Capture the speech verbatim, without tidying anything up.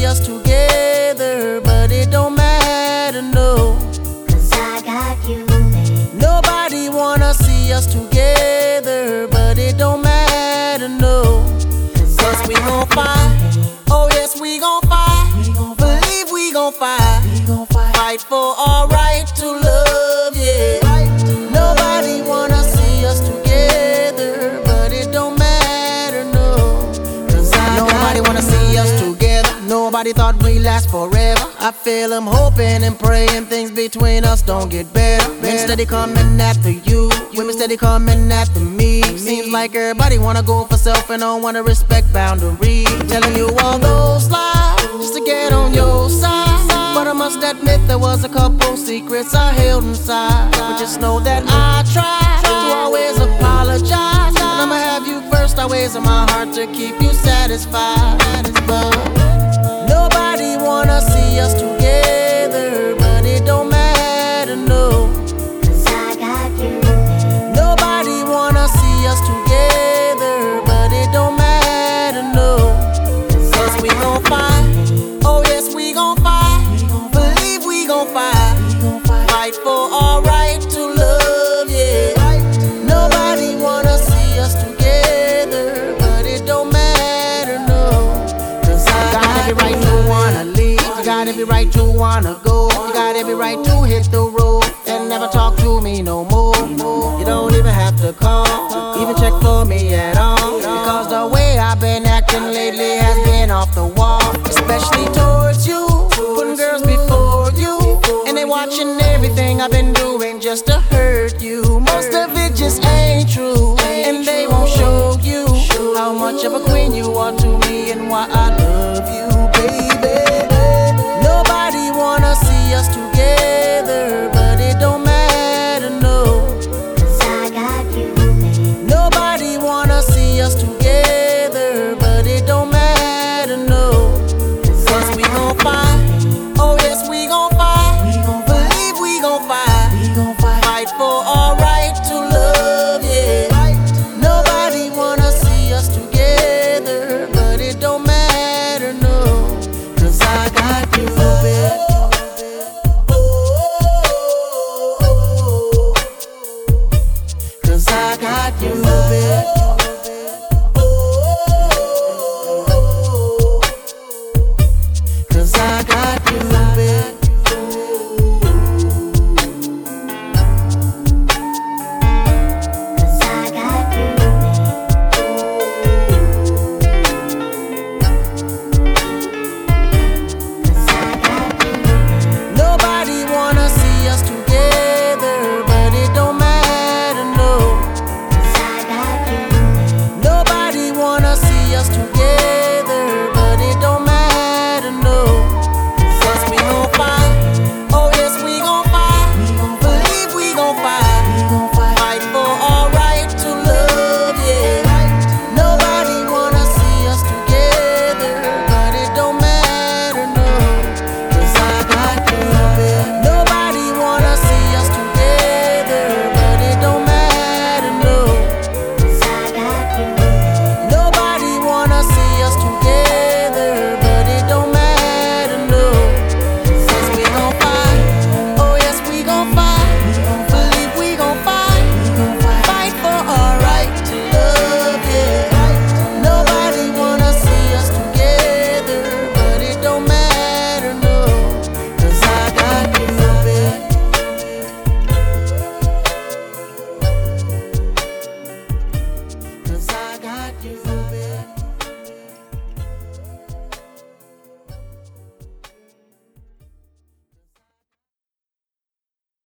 us together, but it don't matter, no. Cause I got you, babe. Nobody wanna see us together, but it don't matter, no. Cause we gon' fight, oh yes we gon' fight. Believe we gon' fight, fight for our right to love, yeah. Nobody wanna see us together, but it don't matter, no. Cause I nobody wanna see us together. Nobody thought we'd last forever. I feel I'm hoping and praying things between us don't get better. Men steady coming after you, women steady coming after me. Seems like everybody wanna go for self and don't wanna respect boundaries. Telling you all those lies just to get on your side. But I must admit there was a couple secrets I held inside. But just know that I try to always apologize. And I'ma have you first always in my heart to keep you satisfied. But nobody wanna see us together, but it don't matter, no. Cause I got you, babe. Nobody wanna see us together, but it don't matter, no. Cause we gon' fight, oh yes we gon' fight. Believe we gon' fight, fight for our right to love, yeah. Nobody wanna see us together, but it don't matter, no. Cause I got every right to wanna leave, you got every right to wanna go, you got every right to hit the road and never talk to me no more. You don't even have to call, even check for me at all, because the way I've been acting lately has been off the wall. Especially towards you, putting girls before you, and they watching everything I've been doing just to hurt you. Most of it just ain't true, and they won't show you how much of a queen you are